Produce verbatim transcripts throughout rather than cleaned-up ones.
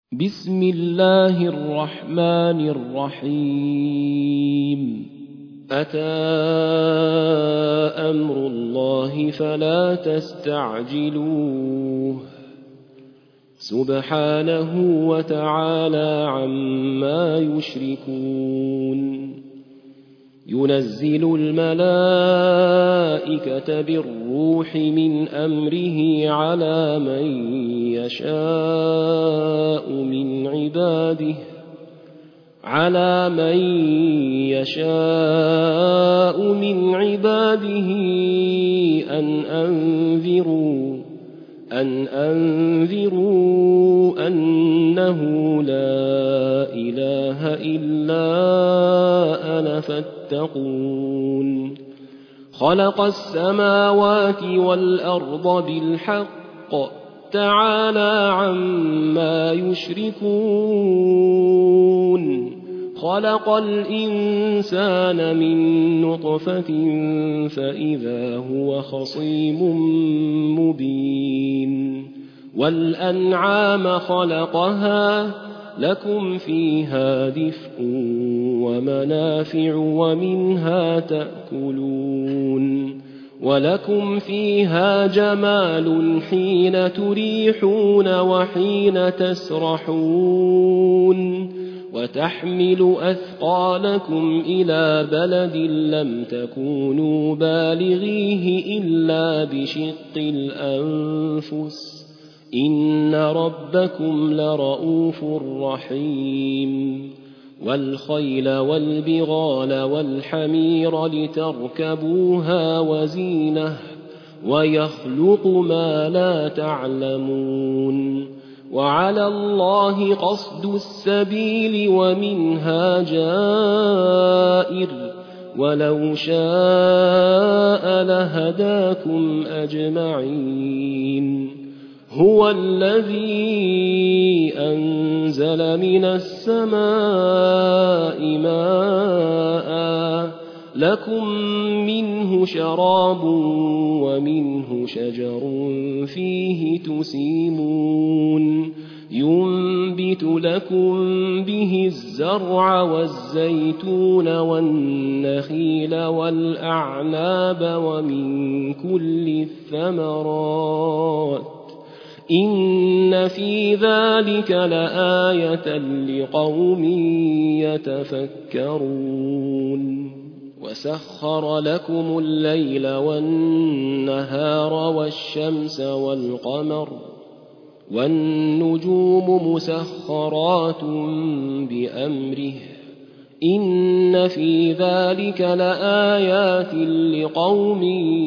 بسم الله الرحمن الرحيم أتى أمر الله فلا تستعجلوه سبحانه وتعالى عما يشركون ينزل الملائكة بالروح من أمره على من يشاء من عباده على من يشاء من عباده أن أنذروا أن أنذروا أنه لا إله إلا أنا فاتقون خلق السماوات والأرض بالحق تعالى عما يشركون خلق الإنسان من نطفة فإذا هو خصيم مبين والأنعام خلقها لكم فيها دفء ومنافع ومنها تأكلون ولكم فيها جمال حين تريحون وحين تسرحون وتحمل أثقالكم إلى بلد لم تكونوا بالغيه إلا بشق الأنفس إن ربكم لرؤوف رحيم والخيل والبغال والحمير لتركبوها وزينة ويخلق ما لا تعلمون وعلى الله قصد السبيل ومنها جائر ولو شاء لهداكم أجمعين هو الذي أنزل من السماء ماء لكم منه شراب ومنه شجر فيه تسيمون ينبت لكم به الزرع والزيتون والنخيل والأعناب ومن كل الثمرات إن في ذلك لآية لقوم يتفكرون وسخر لكم الليل والنهار والشمس والقمر والنجوم مسخرات بأمره إن في ذلك لآيات لقوم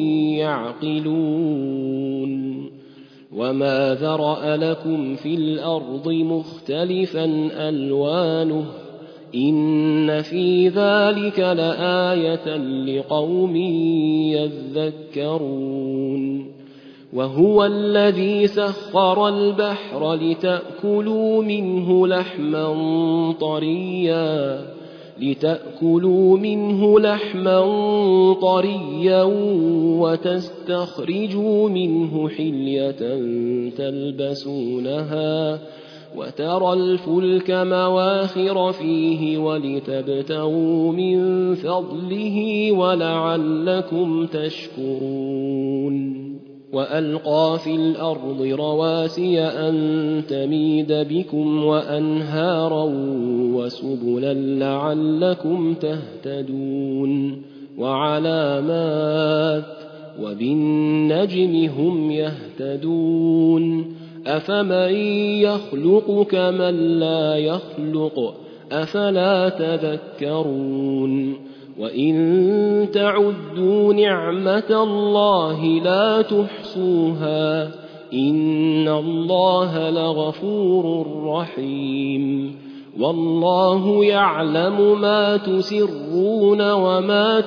يعقلون وما ذرأ لكم في الأرض مختلفا ألوانه إن في ذلك لآية لقوم يذكرون وهو الذي سخر البحر لتأكلوا منه لحما طريا لتأكلوا منه لحما طريا وتستخرجوا منه حلية تلبسونها وترى الفلك مواخر فيه ولتبتغوا من فضله ولعلكم تشكرون وألقى في الأرض رواسي أن تميد بكم وأنهارا وسبلا لعلكم تهتدون وعلامات وبالنجم هم يهتدون أفمن يخلق كمن لا يخلق أفلا تذكرون وإن تعدوا نعمة الله لا تحصوها إن الله لغفور رحيم والله يعلم ما تسرون وما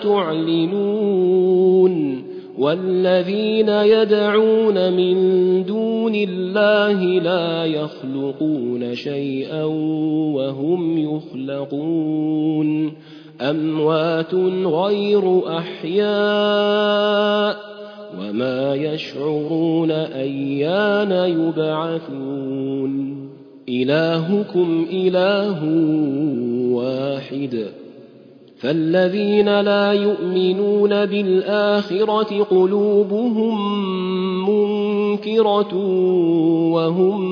تعلنون والذين يدعون من دون الله لا يخلقون شيئا وهم يخلقون أموات غير أحياء وما يشعرون أيان يبعثون إلهكم إله واحد. فالذين لا يؤمنون بالآخرة قلوبهم منكرة وهم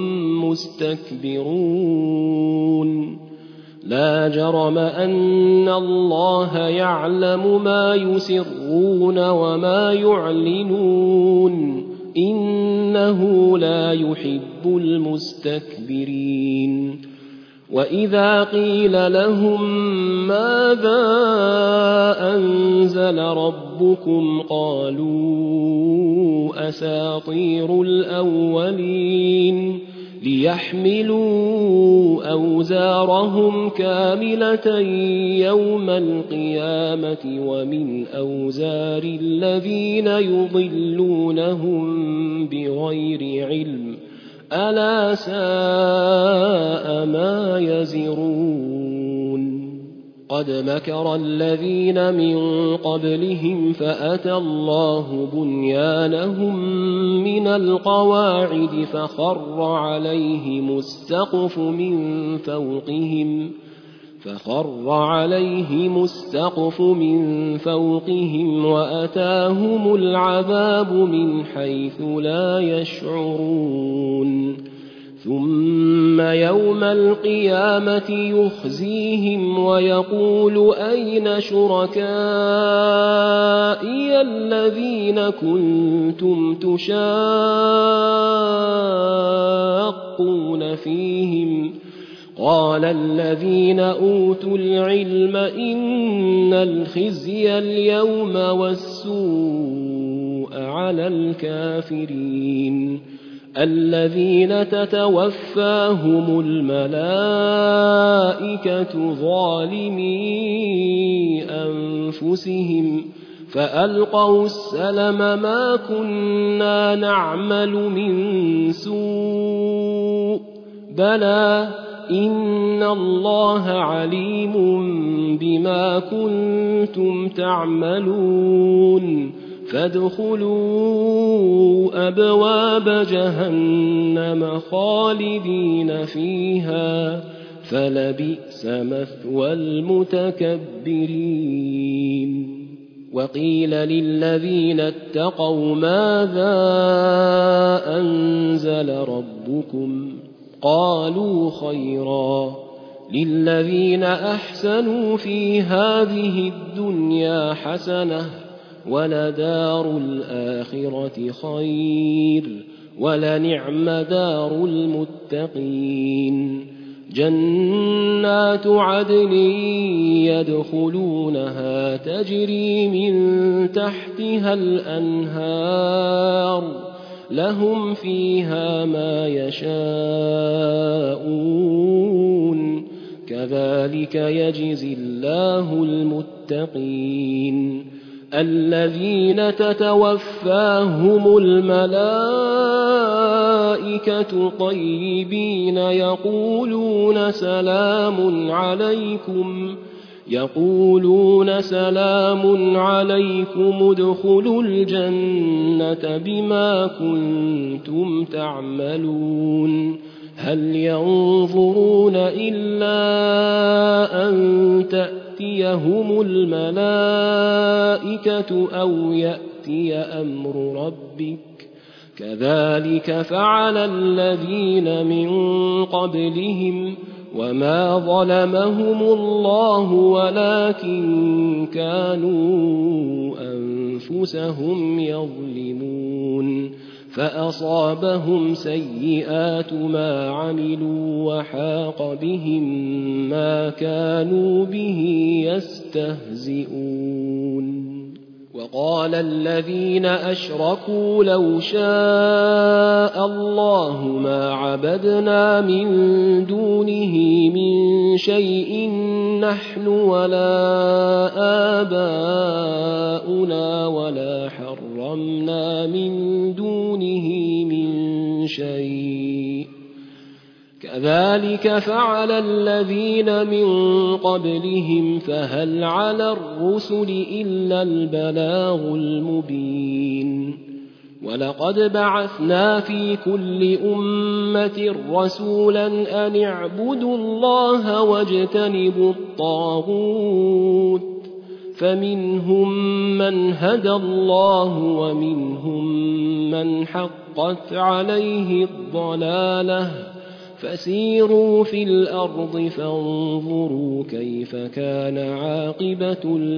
مستكبرون. لا جرم أن الله يعلم ما يسرون وما يعلنون إنه لا يحب المستكبرين. وإذا قيل لهم ماذا أنزل ربكم قالوا أساطير الأولين ليحملوا أوزارهم كاملة يوم القيامة ومن أوزار الذين يضلونهم بغير علم ألا ساء ما يزرون. قد مكر الذين من قبلهم فأتى الله بنيانهم من القواعد فخر عليهم السقف من فوقهم فخر عليهم السقف من فوقهم وأتاهم العذاب من حيث لا يشعرون. ثم يوم القيامة يخزيهم ويقول أين شركائي الذين كنتم تشاقون فيهم قال الذين أوتوا العلم إن الخزي اليوم والسوء على الكافرين الذين تتوفاهم الملائكة ظالمي أنفسهم فألقوا السلم ما كنا نعمل من سوء بلى إن الله عليم بما كنتم تعملون فادخلوا أبواب جهنم خالدين فيها فلبئس مثوى المتكبرين. وقيل للذين اتقوا ماذا أنزل ربكم قالوا خيرا للذين أحسنوا في هذه الدنيا حسنة ولدار الآخرة خير ولنعم دار المتقين. جنات عدن يدخلونها تجري من تحتها الأنهار لهم فيها ما يشاءون كذلك يجزي الله المتقين الذين تتوفاهم الملائكة طيبين يقولون سلام عليكم يقولون سلام عليكم ادخلوا الجنة بما كنتم تعملون هل ينظرون إلا أن تأتيهم الملائكة أو يأتي أمر ربك كذلك فعل الذين من قبلهم وما ظلمهم الله ولكن كانوا أنفسهم يظلمون فأصابهم سيئات ما عملوا وحاق بهم ما كانوا به يستهزئون. وقال الذين أشركوا لو شاء الله ما عبدنا من دونه من شيء نحن ولا آباؤنا ولا حرمنا من دونه من شيء كذلك فعل الذين من قبلهم فهل على الرسل إلا البلاغ المبين. ولقد بعثنا في كل أمة رسولا أن اعبدوا الله واجتنبوا الطاغوت فمنهم من هدى الله ومنهم من حقت عليه الضلالة فسيروا في الأرض فانظروا كيف كان عاقبة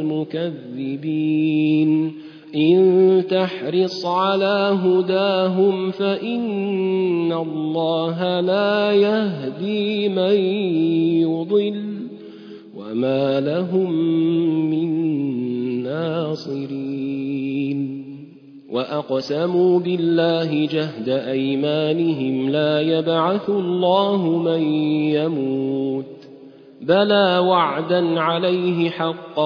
المكذبين إن تحرص على هداهم فإن الله لا يهدي من يضل وما لهم من ناصرين وأقسموا بالله جهد أيمانهم لا يبعث الله من يموت بلى وعدا عليه حقا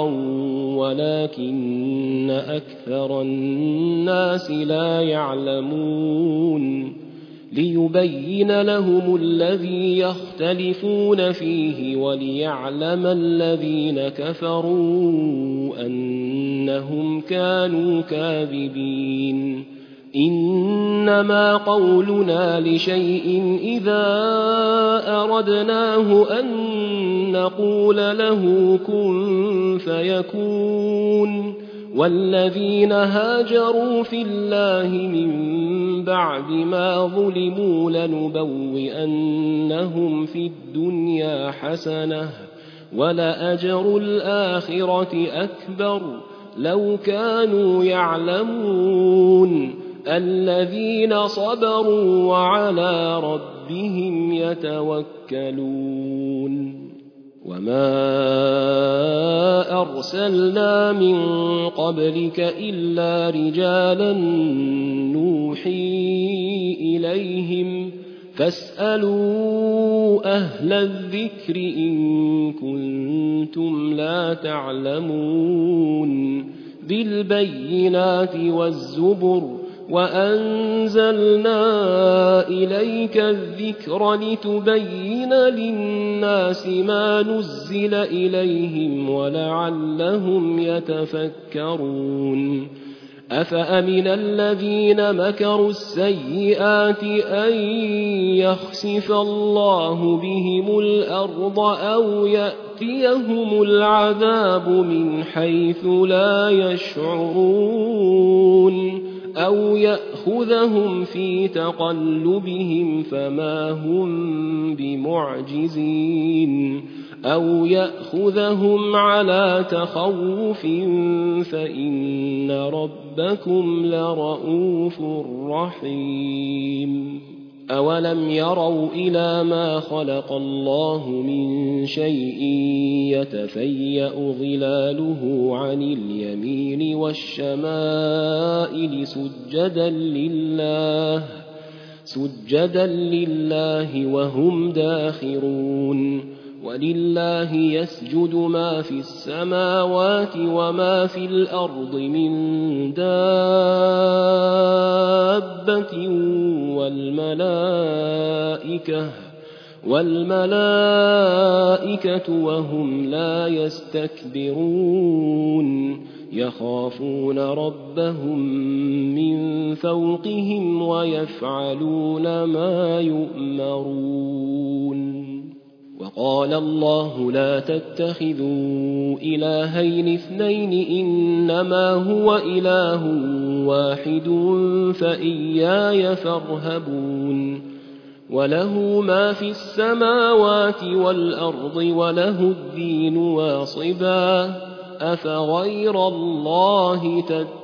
ولكن أكثر الناس لا يعلمون ليبين لهم الذي يختلفون فيه وليعلم الذين كفروا أنهم كانوا كاذبين إنما قولنا لشيء إذا أردناه أن نقول له كن فيكون والذين هاجروا في الله من بعد ما ظلموا لنبوئنهم في الدنيا حسنة ولأجر الآخرة أكبر لو كانوا يعلمون الذين صبروا وعلى ربهم يتوكلون وما أرسلنا من قبلك إلا رجالا نوحي إليهم فاسألوا أهل الذكر إن كنتم لا تعلمون بالبينات والزبر وأنزلنا إليك الذكر لتبين للناس ما نزل إليهم ولعلهم يتفكرون أفأمن الذين مكروا السيئات أن يخسف الله بهم الأرض أو يأتيهم العذاب من حيث لا يشعرون أو يأخذهم في تقلبهم فما هم بمعجزين أو يأخذهم على تخوف فإن ربكم لرءوف رحيم أولم يروا إلى ما خلق الله من شيء يتفيأ ظلاله عن اليمين والشمائل سجدا لله سجدا لله وهم داخرون ولله يسجد ما في السماوات وما في الأرض من دابة والملائكة والملائكة وهم لا يستكبرون يخافون ربهم من فوقهم ويفعلون ما يؤمرون وقال الله لا تتخذوا إلهين اثنين إنما هو إله واحد فإياي فارهبون وله ما في السماوات والأرض وله الدين واصبا أفغير الله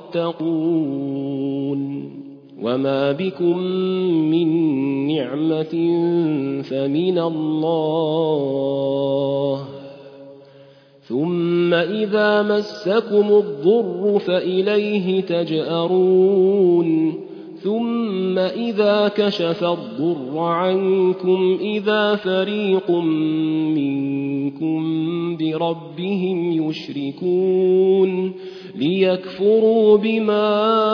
تتقون وما بكم من نعمة فمن الله ثم إذا مسكم الضر فإليه تجأرون ثم إذا كشف الضر عنكم إذا فريق منكم بربهم يشركون ليكفروا بما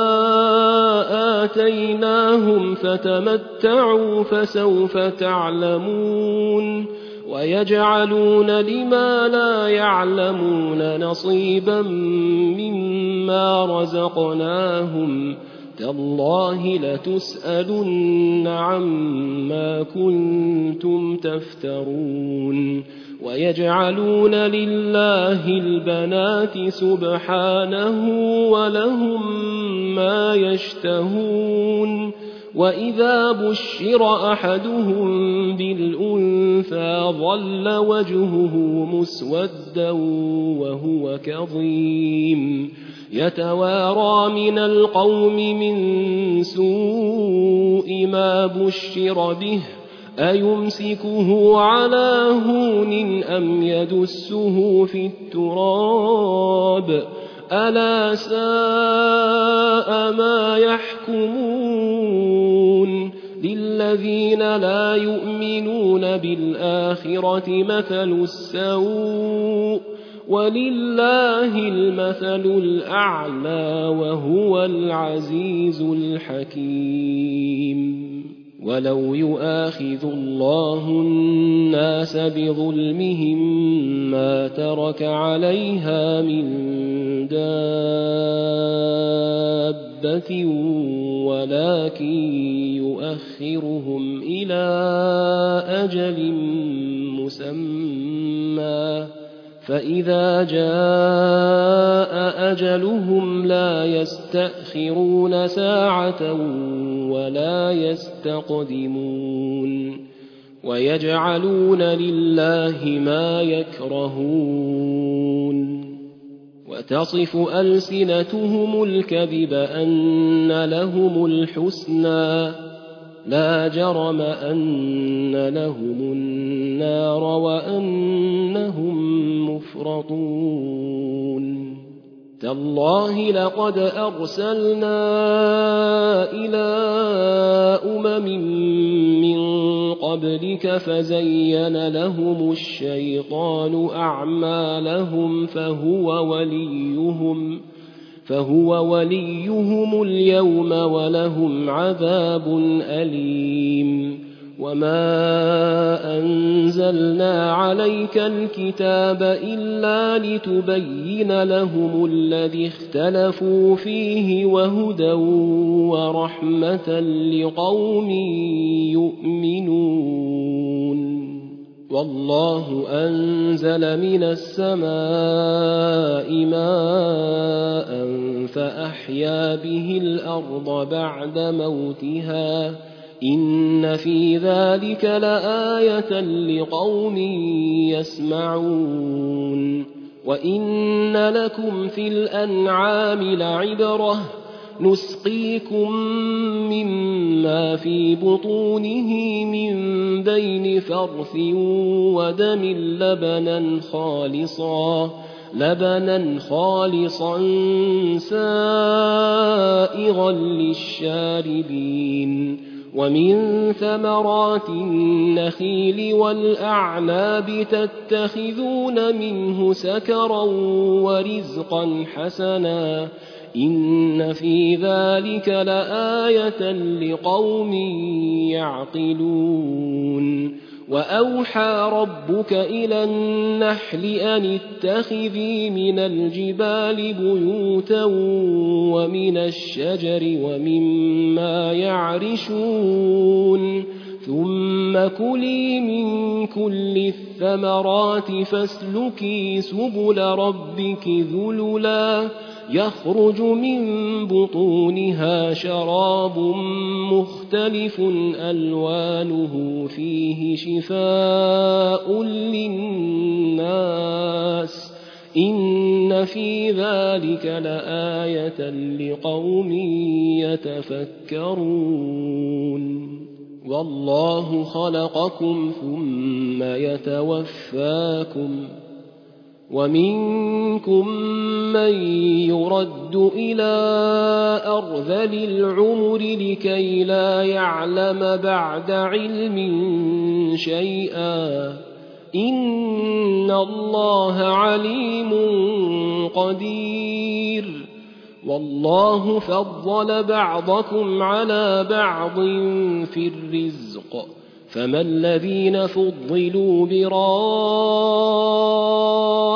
آتيناهم فتمتعوا فسوف تعلمون ويجعلون لما لا يعلمون نصيبا مما رزقناهم تالله لتسألن عما كنتم تفترون ويجعلون لله البنات سبحانه ولهم ما يشتهون وإذا بشر أحدهم بالأنثى ظل وجهه مسودا وهو كظيم يتوارى من القوم من سوء ما بشر به أيمسكه على هون أم يدسه في التراب ألا ساء ما يحكمون للذين لا يؤمنون بالآخرة مثل السوء ولله المثل الأعلى وهو العزيز الحكيم ولو يؤاخذ الله الناس بظلمهم ما ترك عليها من دابة ولكن يؤخرهم إلى أجل مسمى فإذا جاء أجلهم لا يستأخرون ساعة ولا يستقدمون ويجعلون لله ما يكرهون وتصف ألسنتهم الكذب أن لهم الحسنى لا جرم أن لهم النار وأنهم مفرطون تالله لقد أرسلنا إلى أمم من قبلك فزين لهم الشيطان أعمالهم فهو وليهم فهو وليهم اليوم ولهم عذاب أليم وما أنزلنا عليك الكتاب إلا لتبين لهم الذي اختلفوا فيه وهدى ورحمة لقوم يؤمنون والله أنزل من السماء ماء فأحيا به الأرض بعد موتها إن في ذلك لآية لقوم يسمعون وإن لكم في الأنعام لعبرة نسقيكم مما في بطونه من بين فرث ودم لبنا خالصا لبنا خالصا سائغا للشاربين ومن ثمرات النخيل والأعناب تتخذون منه سكرا ورزقا حسنا إن في ذلك لآية لقوم يعقلون وأوحى ربك إلى النحل أن اتخذي من الجبال بيوتا ومن الشجر ومما يعرشون ثم كلي من كل الثمرات فاسلكي سبل ربك ذللا يخرج من بطونها شراب مختلف ألوانه فيه شفاء للناس إن في ذلك لآية لقوم يتفكرون والله خلقكم ثم يتوفاكم ومنكم من يرد إلى أرذل العمر لكي لا يعلم بعد علم شيئا إن الله عليم قدير والله فضل بعضكم على بعض في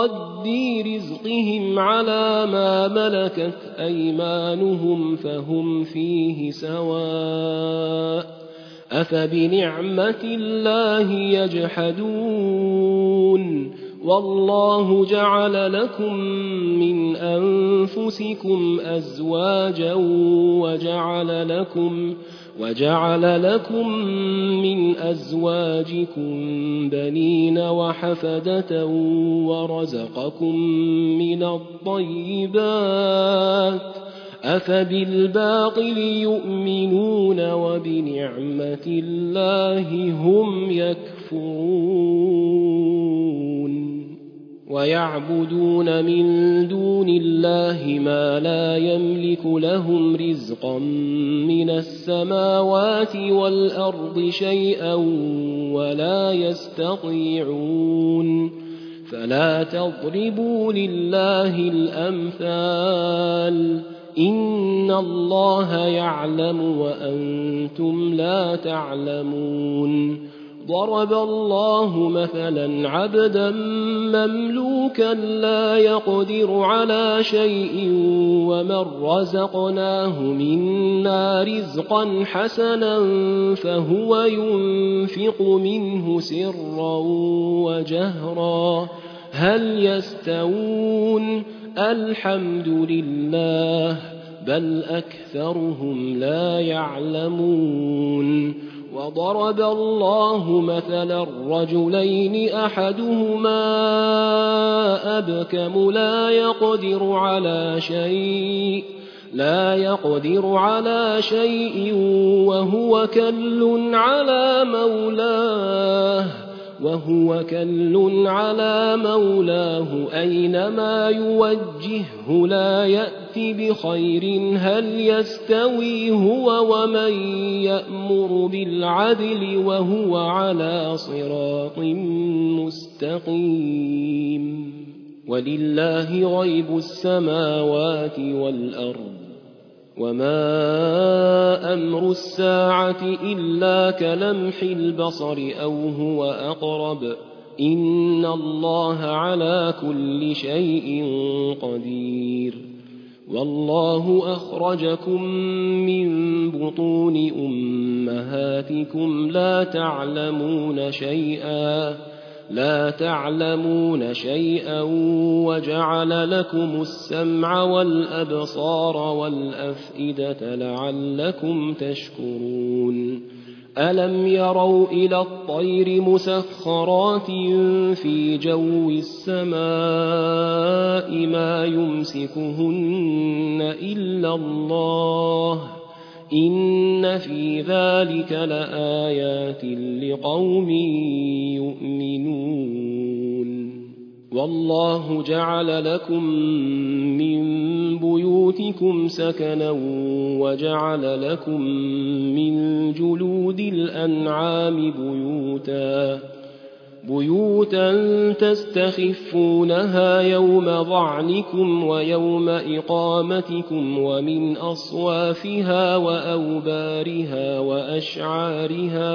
رَدِّي رِزْقِهِمْ عَلَىٰ مَا مَلَكَتْ أَيْمَانُهُمْ فَهُمْ فِيهِ سَوَاءٌ أَفَبِنِعْمَةِ اللَّهِ يَجْحَدُونَ وَاللَّهُ جَعَلَ لَكُم مِّنْ أَنفُسِكُمْ أَزْوَاجًا وَجَعَلَ لَكُمْ وجعل لكم من أزواجكم بنين وحفدة ورزقكم من الطيبات أفبالباطل يؤمنون وبنعمة الله هم يكفرون ويعبدون من دون الله ما لا يملك لهم رزقا من السماوات والأرض شيئا ولا يستطيعون فلا تضربوا لله الأمثال إن الله يعلم وأنتم لا تعلمون ضرب الله مثلا عبدا مملوكا لا يقدر على شيء ومن رزقناه منا رزقا حسنا فهو ينفق منه سرا وجهرا هل يستوون الحمد لله بل أكثرهم لا يعلمون وضرب الله مثلا رجلين أحدهما أبكم لا يقدر على شيء لا يقدر على شيء وهو كل على مولاه وهو كل على مولاه أينما يوجهه لا يأتي بخير هل يستوي هو ومن يأمر بالعدل وهو على صراط مستقيم ولله غيب السماوات والأرض وما أمر الساعة إلا كلمح البصر أو هو أقرب إن الله على كل شيء قدير والله أخرجكم من بطون أمهاتكم لا تعلمون شيئا لا تعلمون شيئا وجعل لكم السمع والأبصار والأفئدة لعلكم تشكرون ألم يروا إلى الطير مسخرات في جو السماء ما يمسكهن إلا الله إن في ذلك لآيات لقوم يؤمنون والله جعل لكم من بيوتكم سكنا وجعل لكم من جلود الأنعام بيوتا بيوتا تستخفونها يوم ظعنكم ويوم إقامتكم ومن أصوافها وأوبارها وأشعارها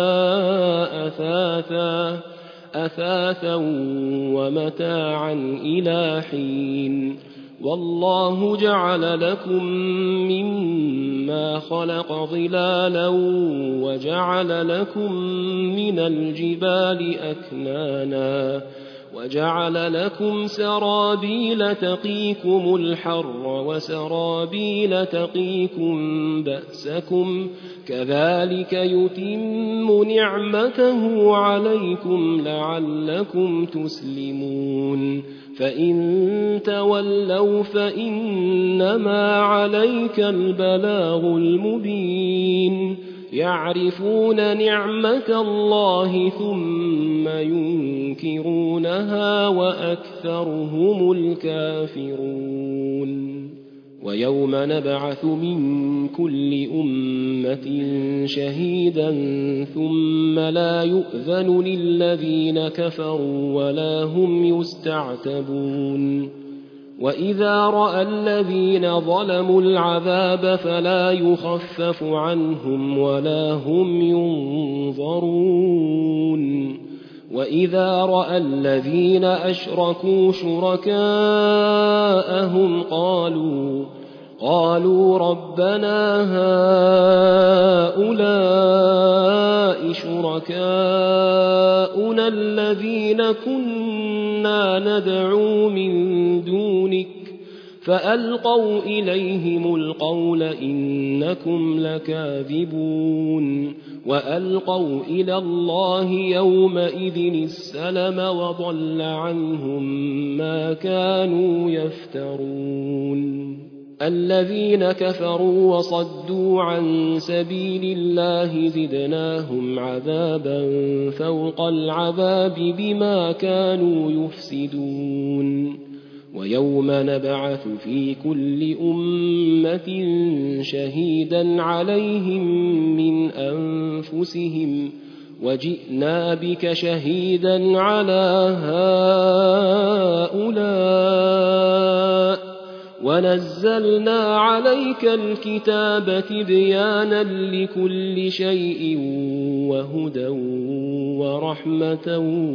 أثاثا أثاثا ومتاعا إلى حين والله جعل لكم مما خلق ظلالا وجعل لكم من الجبال أكنانا وجعل لكم سرابيل تقيكم الحر وسرابيل تقيكم بأسكم كذلك يتم نعمته عليكم لعلكم تسلمون فإن تولوا فإنما عليك البلاغ المبين يعرفون نعمة الله ثم ينكرونها وأكثرهم الكافرون ويوم نبعث من كل أمة شهيدا ثم لا يؤذن للذين كفروا ولا هم يستعتبون وإذا رأى الذين ظلموا العذاب فلا يخفف عنهم ولا هم ينظرون وإذا رأى الذين أشركوا شركاءهم قالوا قالوا ربنا هؤلاء شركاؤنا الذين كنا ندعو من دونك فألقوا إليهم القول إنكم لكاذبون وألقوا إلى الله يومئذ السلم وضل عنهم ما كانوا يفترون الذين كفروا وصدوا عن سبيل الله زدناهم عذابا فوق العذاب بما كانوا يفسدون ويوم نبعث في كل أمة شهيدا عليهم من أنفسهم وجئنا بك شهيدا على هؤلاء ونزلنا عليك الكتاب تبيانا لكل شيء وهدى ورحمة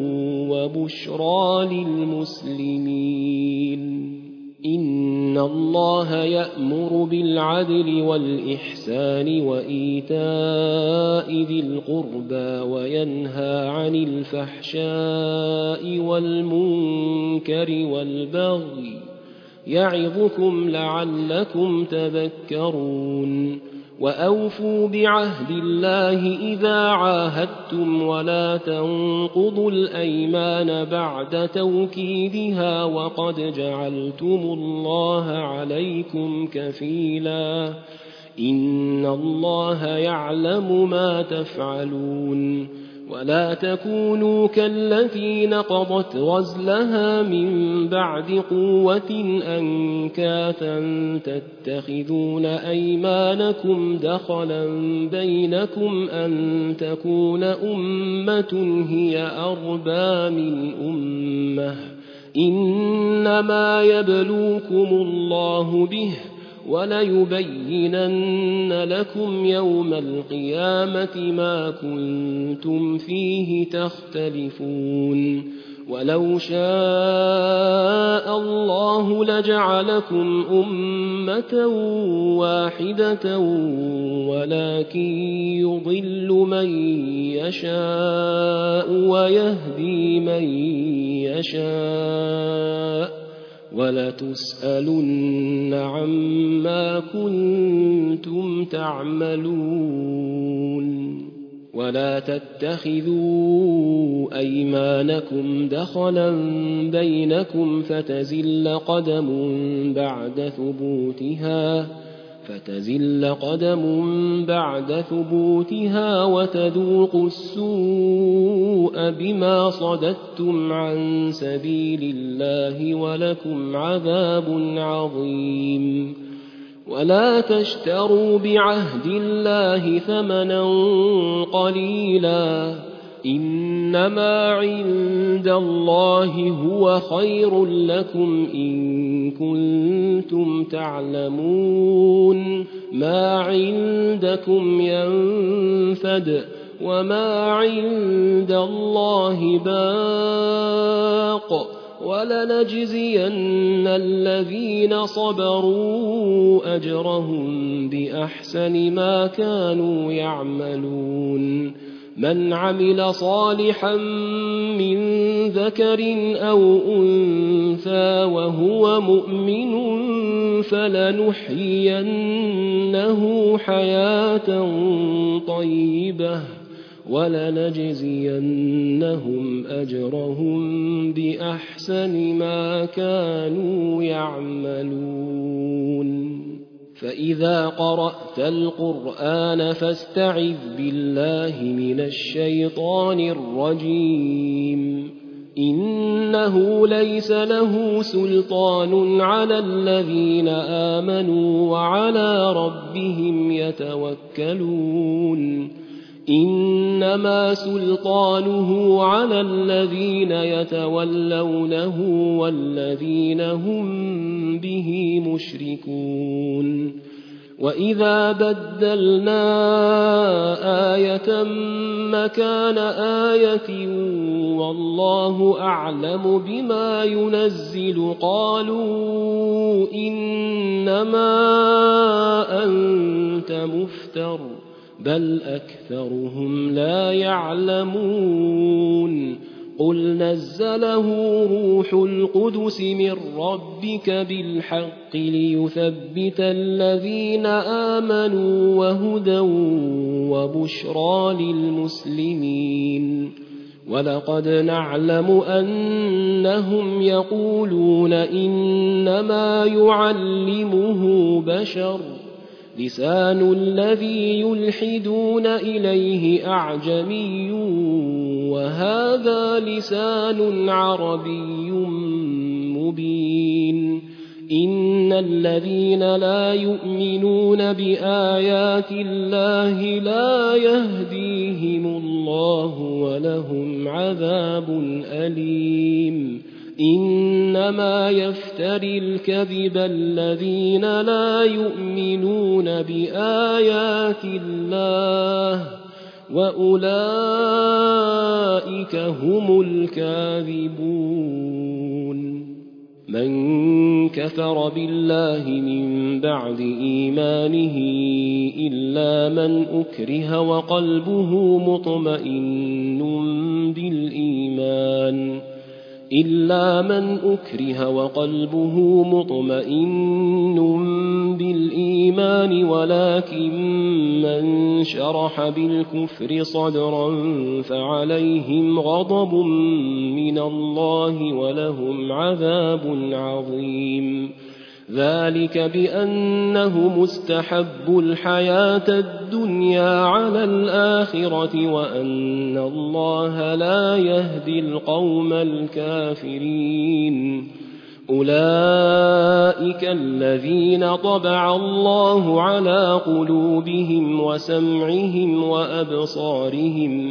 وبشرى للمسلمين إن الله يأمر بالعدل والإحسان وإيتاء ذي القربى وينهى عن الفحشاء والمنكر والبغي يعظكم لعلكم تذكرون وأوفوا بعهد الله إذا عاهدتم ولا تنقضوا الأيمان بعد توكيدها وقد جعلتم الله عليكم كفيلا إن الله يعلم ما تفعلون ولا تكونوا كالتي نقضت غزلها من بعد قوة أنكاثا تتخذون أيمانكم دخلا بينكم أن تكون أمة هي أربى من أمة إنما يبلوكم الله به وليبينن لكم يوم القيامة ما كنتم فيه تختلفون ولو شاء الله لجعلكم أمة واحدة ولكن يضل من يشاء ويهدي من يشاء ولتسألن عما كنتم تعملون ولا تتخذوا أيمانكم دخلا بينكم فتزل قدم بعد ثبوتها فتزل قدم بعد ثبوتها وتذوقوا السوء بما صددتم عن سبيل الله ولكم عذاب عظيم ولا تشتروا بعهد الله ثمنا قليلا إنما عند الله هو خير لكم إن كنتم تعلمون ما عندكم ينفد وما عند الله باق ولنجزين الذين صبروا أجرهم بأحسن ما كانوا يعملون من عمل صالحا من ذكر أو أنثى وهو مؤمن فلنحيينه حياة طيبة ولنجزينهم أجرهم بأحسن ما كانوا يعملون فإذا قرأت القرآن فاستعذ بالله من الشيطان الرجيم إنه ليس له سلطان على الذين آمنوا وعلى ربهم يتوكلون إنما سلطانه على الذين يتولونه والذين هم به مشركون وإذا بدلنا آية مكان آية والله أعلم بما ينزل قالوا إنما أنت مفتر بل أكثرهم لا يعلمون قل نزله روح القدس من ربك بالحق ليثبت الذين آمنوا وهدى وبشرى للمسلمين ولقد نعلم أنهم يقولون إنما يعلمه بشر لسان الذي يلحدون إليه أعجمي وهذا لسان عربي مبين إن الذين لا يؤمنون بآيات الله لا يهديهم الله ولهم عذاب أليم إنما يفتري الكذب الذين لا يؤمنون بآيات الله وأولئك هم الكاذبون من كفر بالله من بعد إيمانه إلا من أكره وقلبه مطمئن بالإيمان إلا من أكره وقلبه مطمئن بالإيمان ولكن من شرح بالكفر صدرا فعليهم غضب من الله ولهم عذاب عظيم ذلك بأنه مستحب الحياة الدنيا على الآخرة وأن الله لا يهدي القوم الكافرين أولئك الذين طبع الله على قلوبهم وسمعهم وأبصارهم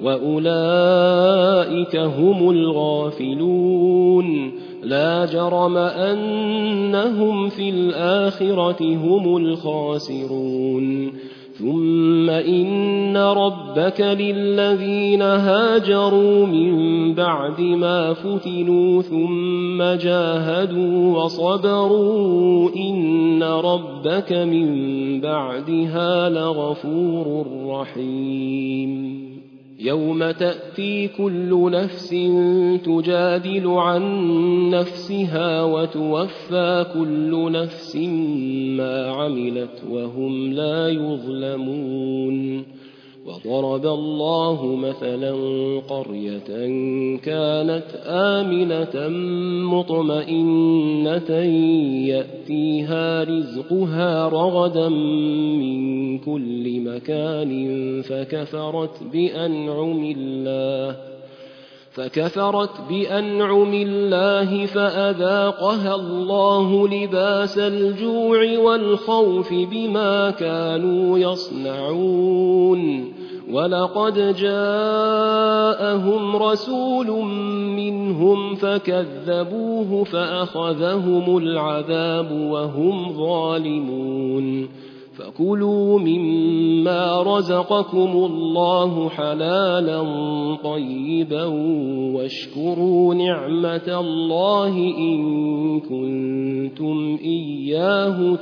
وأولئك هم الغافلون لا جرم أنهم في الآخرة هم الخاسرون ثم إن ربك للذين هاجروا من بعد ما فتنوا ثم جاهدوا وصبروا إن ربك من بعدها لغفور رحيم يوم تأتي كل نفس تجادل عن نفسها وتوفى كل نفس ما عملت وهم لا يظلمون وضرب الله مثلا قرية كانت آمنة مطمئنة يأتيها رزقها رغدا من كل مكان فكفرت بأنعم الله فكفرت بأنعم الله فأذاقها الله لباس الجوع والخوف بما كانوا يصنعون ولقد جاءهم رسول منهم فكذبوه فأخذهم العذاب وهم ظالمون فكلوا مما رزقكم الله حلالا طيبا واشكروا نعمة الله إن كنتم إياه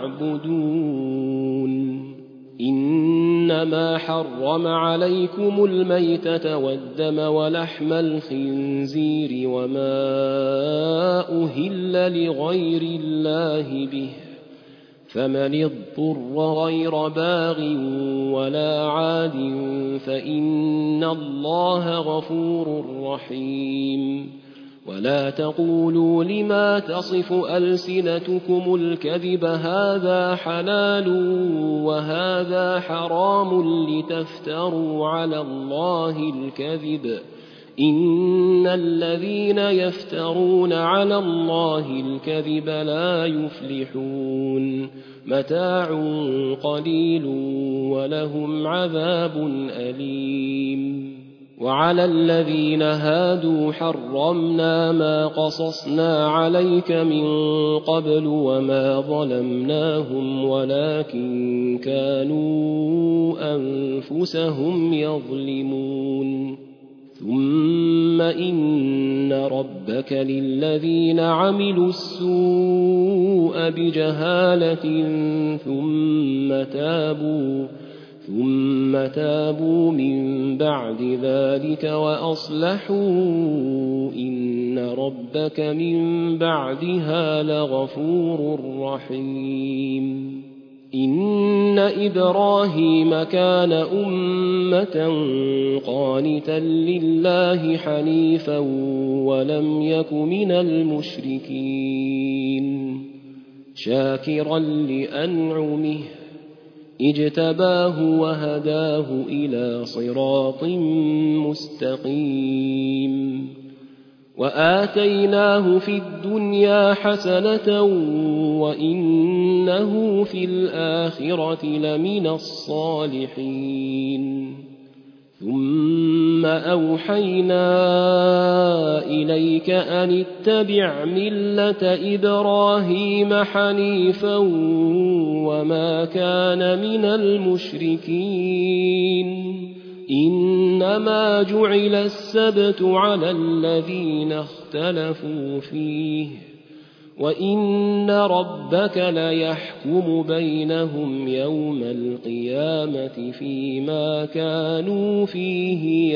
تعبدون إنما حرم عليكم الميتة والدم ولحم الخنزير وما أهل لغير الله به فمن اضطر غير باغ ولا عاد فإن الله غفور رحيم ولا تقولوا لما تصف ألسنتكم الكذب هذا حلال وهذا حرام لتفتروا على الله الكذب إن الذين يفترون على الله الكذب لا يفلحون متاع قليل ولهم عذاب أليم وعلى الذين هادوا حرمنا ما قصصنا عليك من قبل وما ظلمناهم ولكن كانوا أنفسهم يظلمون ثم إن ربك للذين عملوا السوء بجهالة ثم تابوا ثم تابوا من بعد ذلك وأصلحوا إن ربك من بعدها لغفور رحيم إن إبراهيم كان أمة قانتا لله حنيفا ولم يك من المشركين شاكرا لأنعمه اجتباه وهداه إلى صراط مستقيم وآتيناه في الدنيا حسنة وإنه في الآخرة لمن الصالحين ثم أوحينا إليك أن اتبع ملة إبراهيم حنيفا وما كان من المشركين إنما جعل السبت على الذين اختلفوا فيه وإن ربك ليحكم بينهم يوم القيامة فيما كانوا فيه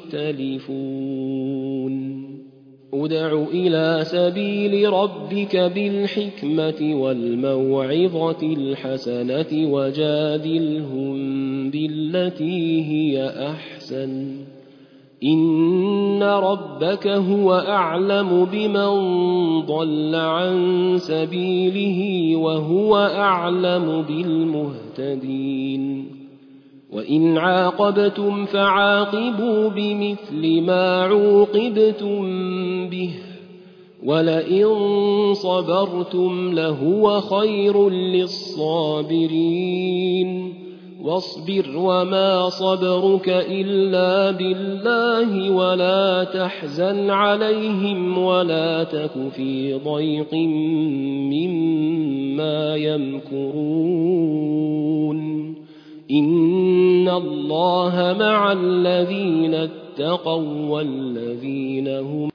يختلفون ادع إلى سبيل ربك بالحكمة والموعظة الحسنة وجادلهم بالتي هي أحسن إن ربك هو أعلم بمن ضل عن سبيله وهو أعلم بالمهتدين وإن عاقبتم فعاقبوا بمثل ما عوقبتم به ولئن صبرتم لهو خير للصابرين واصبر وما صبرك إلا بالله ولا تحزن عليهم ولا تك في ضيق مما يمكرون إن الله مع الذين اتقوا والذين هم